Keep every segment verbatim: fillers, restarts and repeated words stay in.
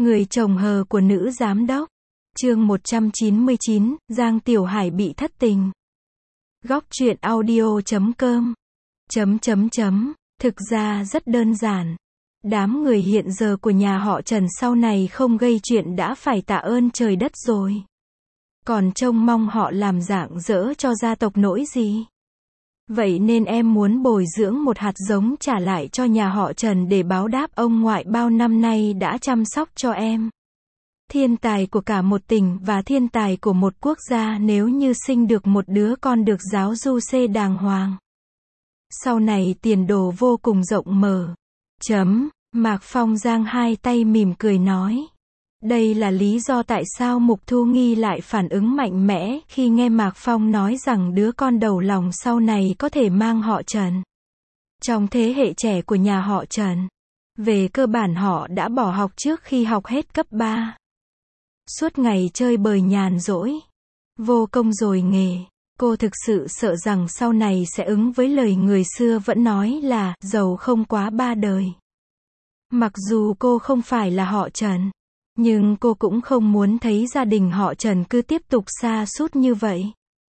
Người chồng hờ của nữ giám đốc. Chương một trăm chín mươi chín, Giang Tiểu Hải bị thất tình. Góc truyện audio chấm com. Chấm chấm chấm. Thực ra rất đơn giản. Đám người hiện giờ của nhà họ Trần sau này không gây chuyện đã phải tạ ơn trời đất rồi. Còn trông mong họ làm rạng rỡ cho gia tộc nỗi gì. Vậy nên em muốn bồi dưỡng một hạt giống trả lại cho nhà họ Trần để báo đáp ông ngoại bao năm nay đã chăm sóc cho em. Thiên tài của cả một tỉnh và thiên tài của một quốc gia nếu như sinh được một đứa con được giáo du xê đàng hoàng. Sau này tiền đồ vô cùng rộng mở. Chấm, Mạc Phong giang hai tay mỉm cười nói. Đây là lý do tại sao Mục Thu Nghi lại phản ứng mạnh mẽ khi nghe Mạc Phong nói rằng đứa con đầu lòng sau này có thể mang họ Trần. Trong thế hệ trẻ của nhà họ Trần, về cơ bản họ đã bỏ học trước khi học hết cấp ba. Suốt ngày chơi bời nhàn rỗi, vô công rồi nghề. Cô thực sự sợ rằng sau này sẽ ứng với lời người xưa vẫn nói là giàu không quá ba đời. Mặc dù cô không phải là họ Trần, nhưng cô cũng không muốn thấy gia đình họ Trần cứ tiếp tục sa sút như vậy.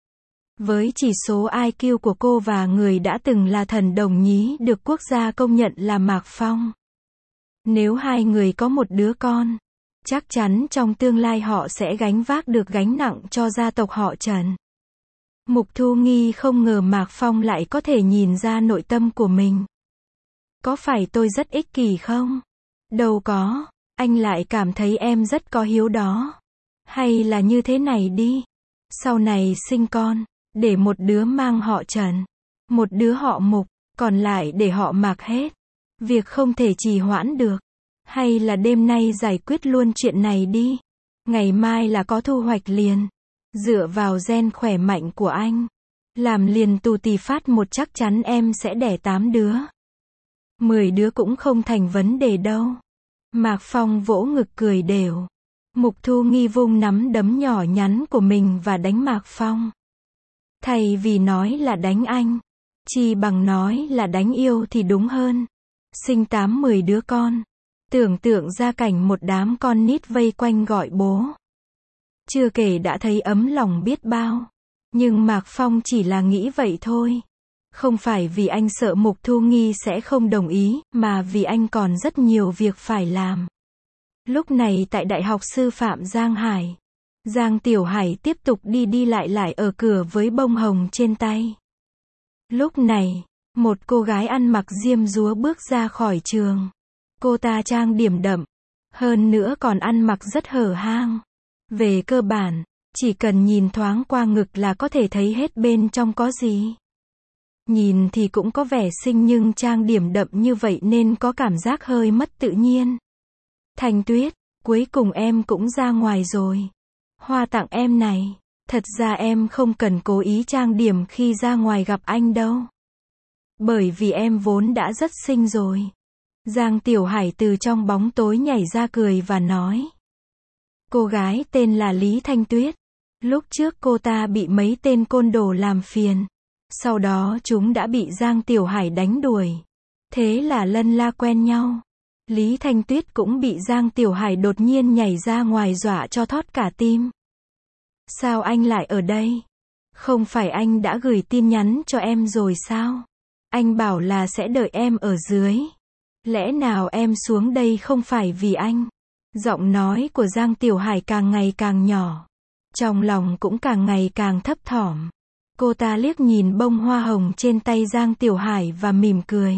Với chỉ số i kiu của cô và người đã từng là thần đồng nhí được quốc gia công nhận là Mạc Phong. Nếu hai người có một đứa con, chắc chắn trong tương lai họ sẽ gánh vác được gánh nặng cho gia tộc họ Trần. Mục Thu Nghi không ngờ Mạc Phong lại có thể nhìn ra nội tâm của mình. Có phải tôi rất ích kỷ không? Đâu có. Anh lại cảm thấy em rất có hiếu đó. Hay là như thế này đi. Sau này sinh con, để một đứa mang họ Trần, một đứa họ Mục, còn lại để họ Mạc hết. Việc không thể trì hoãn được. Hay là đêm nay giải quyết luôn chuyện này đi. Ngày mai là có thu hoạch liền. Dựa vào gen khỏe mạnh của anh, làm liền tù tì phát một chắc chắn em sẽ đẻ tám đứa. Mười đứa cũng không thành vấn đề đâu. Mạc Phong vỗ ngực cười đều. Mục Thu Nghi vung nắm đấm nhỏ nhắn của mình và đánh Mạc Phong. Thay vì nói là đánh anh, chi bằng nói là đánh yêu thì đúng hơn. Sinh tám mười đứa con. Tưởng tượng ra cảnh một đám con nít vây quanh gọi bố. Chưa kể đã thấy ấm lòng biết bao. Nhưng Mạc Phong chỉ là nghĩ vậy thôi. Không phải vì anh sợ Mục Thu Nghi sẽ không đồng ý, mà vì anh còn rất nhiều việc phải làm. Lúc này tại Đại học Sư phạm Giang Hải, Giang Tiểu Hải tiếp tục đi đi lại lại ở cửa với bông hồng trên tay. Lúc này, một cô gái ăn mặc diêm dúa bước ra khỏi trường. Cô ta trang điểm đậm, hơn nữa còn ăn mặc rất hở hang. Về cơ bản, chỉ cần nhìn thoáng qua ngực là có thể thấy hết bên trong có gì. Nhìn thì cũng có vẻ xinh nhưng trang điểm đậm như vậy nên có cảm giác hơi mất tự nhiên. Thanh Tuyết, cuối cùng em cũng ra ngoài rồi. Hoa tặng em này, thật ra em không cần cố ý trang điểm khi ra ngoài gặp anh đâu. Bởi vì em vốn đã rất xinh rồi. Giang Tiểu Hải từ trong bóng tối nhảy ra cười và nói. Cô gái tên là Lý Thanh Tuyết. Lúc trước cô ta bị mấy tên côn đồ làm phiền. Sau đó chúng đã bị Giang Tiểu Hải đánh đuổi. Thế là lân la quen nhau. Lý Thanh Tuyết cũng bị Giang Tiểu Hải đột nhiên nhảy ra ngoài dọa cho thót cả tim. Sao anh lại ở đây? Không phải anh đã gửi tin nhắn cho em rồi sao? Anh bảo là sẽ đợi em ở dưới. Lẽ nào em xuống đây không phải vì anh? Giọng nói của Giang Tiểu Hải càng ngày càng nhỏ. Trong lòng cũng càng ngày càng thấp thỏm. Cô ta liếc nhìn bông hoa hồng trên tay Giang Tiểu Hải và mỉm cười.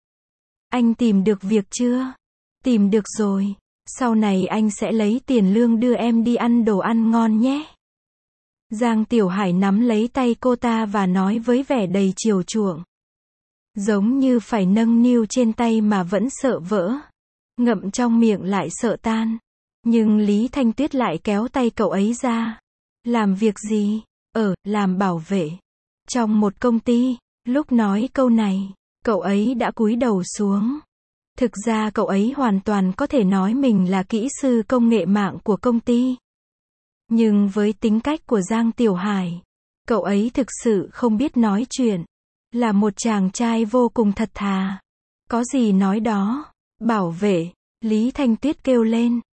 Anh tìm được việc chưa? Tìm được rồi. Sau này anh sẽ lấy tiền lương đưa em đi ăn đồ ăn ngon nhé. Giang Tiểu Hải nắm lấy tay cô ta và nói với vẻ đầy chiều chuộng. Giống như phải nâng niu trên tay mà vẫn sợ vỡ. Ngậm trong miệng lại sợ tan. Nhưng Lý Thanh Tuyết lại kéo tay cậu ấy ra. Làm việc gì? Ở, làm bảo vệ. Trong một công ty, lúc nói câu này, cậu ấy đã cúi đầu xuống. Thực ra cậu ấy hoàn toàn có thể nói mình là kỹ sư công nghệ mạng của công ty. Nhưng với tính cách của Giang Tiểu Hải, cậu ấy thực sự không biết nói chuyện. Là một chàng trai vô cùng thật thà. Có gì nói đó. Bảo vệ, Lý Thanh Tuyết kêu lên.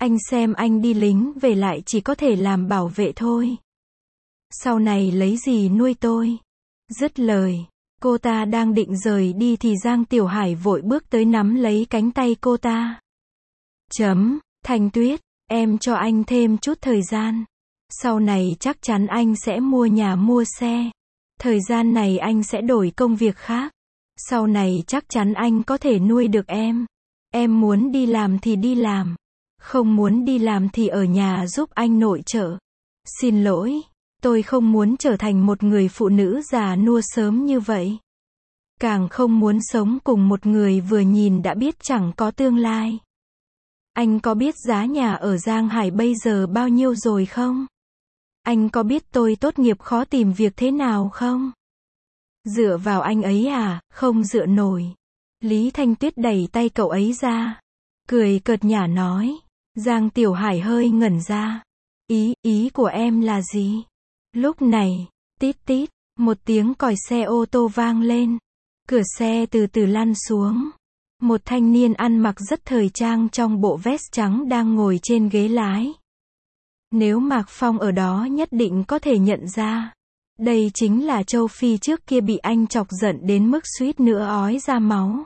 Anh xem anh đi lính về lại chỉ có thể làm bảo vệ thôi. Sau này lấy gì nuôi tôi? Dứt lời, cô ta đang định rời đi thì Giang Tiểu Hải vội bước tới nắm lấy cánh tay cô ta. Chấm, Thanh Tuyết, em cho anh thêm chút thời gian. Sau này chắc chắn anh sẽ mua nhà mua xe. Thời gian này anh sẽ đổi công việc khác. Sau này chắc chắn anh có thể nuôi được em. Em muốn đi làm thì đi làm. Không muốn đi làm thì ở nhà giúp anh nội trợ. Xin lỗi, tôi không muốn trở thành một người phụ nữ già nua sớm như vậy. Càng không muốn sống cùng một người vừa nhìn đã biết chẳng có tương lai. Anh có biết giá nhà ở Giang Hải bây giờ bao nhiêu rồi không? Anh có biết tôi tốt nghiệp khó tìm việc thế nào không? Dựa vào anh ấy à, không dựa nổi. Lý Thanh Tuyết đẩy tay cậu ấy ra. Cười cợt nhả nói. Giang Tiểu Hải hơi ngẩn ra. Ý, ý của em là gì? Lúc này, tít tít, một tiếng còi xe ô tô vang lên. Cửa xe từ từ lăn xuống. Một thanh niên ăn mặc rất thời trang trong bộ vest trắng đang ngồi trên ghế lái. Nếu Mạc Phong ở đó nhất định có thể nhận ra. Đây chính là Châu Phi trước kia bị anh chọc giận đến mức suýt nữa ói ra máu.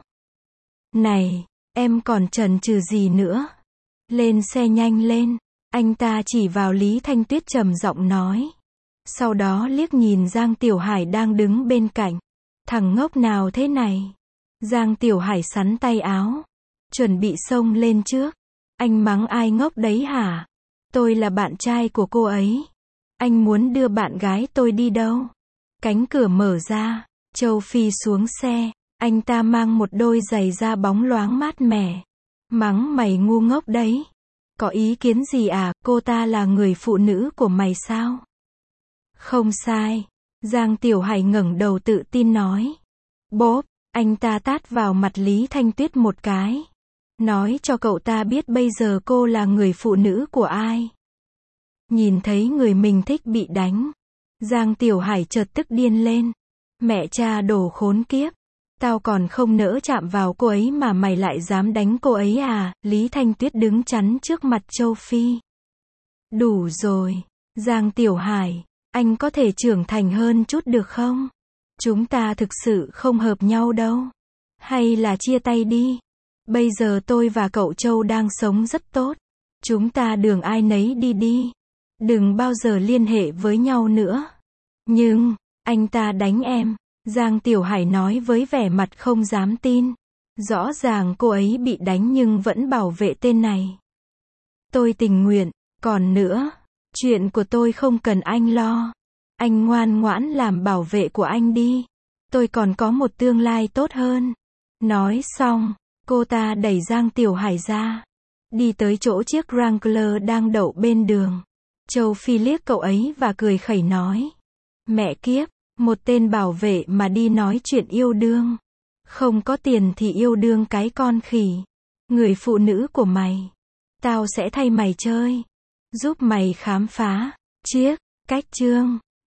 Này, em còn chần chừ gì nữa? Lên xe nhanh lên. Anh ta chỉ vào Lý Thanh Tuyết trầm giọng nói. Sau đó liếc nhìn Giang Tiểu Hải đang đứng bên cạnh. Thằng ngốc nào thế này? Giang Tiểu Hải sắn tay áo. Chuẩn bị xông lên trước. Anh mắng ai ngốc đấy hả? Tôi là bạn trai của cô ấy. Anh muốn đưa bạn gái tôi đi đâu? Cánh cửa mở ra. Châu Phi xuống xe. Anh ta mang một đôi giày da bóng loáng mát mẻ. Mắng mày ngu ngốc đấy. Có ý kiến gì à, cô ta là người phụ nữ của mày sao? Không sai. Giang Tiểu Hải ngẩng đầu tự tin nói. Bốp, anh ta tát vào mặt Lý Thanh Tuyết một cái. Nói cho cậu ta biết bây giờ cô là người phụ nữ của ai. Nhìn thấy người mình thích bị đánh. Giang Tiểu Hải chợt tức điên lên. Mẹ cha đồ khốn kiếp. Tao còn không nỡ chạm vào cô ấy mà mày lại dám đánh cô ấy à? Lý Thanh Tuyết đứng chắn trước mặt Châu Phi. Đủ rồi. Giang Tiểu Hải, anh có thể trưởng thành hơn chút được không? Chúng ta thực sự không hợp nhau đâu. Hay là chia tay đi. Bây giờ tôi và cậu Châu đang sống rất tốt. Chúng ta đường ai nấy đi đi. Đừng bao giờ liên hệ với nhau nữa. Nhưng, anh ta đánh em. Giang Tiểu Hải nói với vẻ mặt không dám tin. Rõ ràng cô ấy bị đánh nhưng vẫn bảo vệ tên này. Tôi tình nguyện, còn nữa, chuyện của tôi không cần anh lo. Anh ngoan ngoãn làm bảo vệ của anh đi. Tôi còn có một tương lai tốt hơn. Nói xong, cô ta đẩy Giang Tiểu Hải ra. Đi tới chỗ chiếc Wrangler đang đậu bên đường. Châu Phi liếc cậu ấy và cười khẩy nói. Mẹ kiếp, một tên bảo vệ mà đi nói chuyện yêu đương. Không có tiền thì yêu đương cái con khỉ. Người phụ nữ của mày. Tao sẽ thay mày chơi. Giúp mày khám phá. Chiếc, cách chương.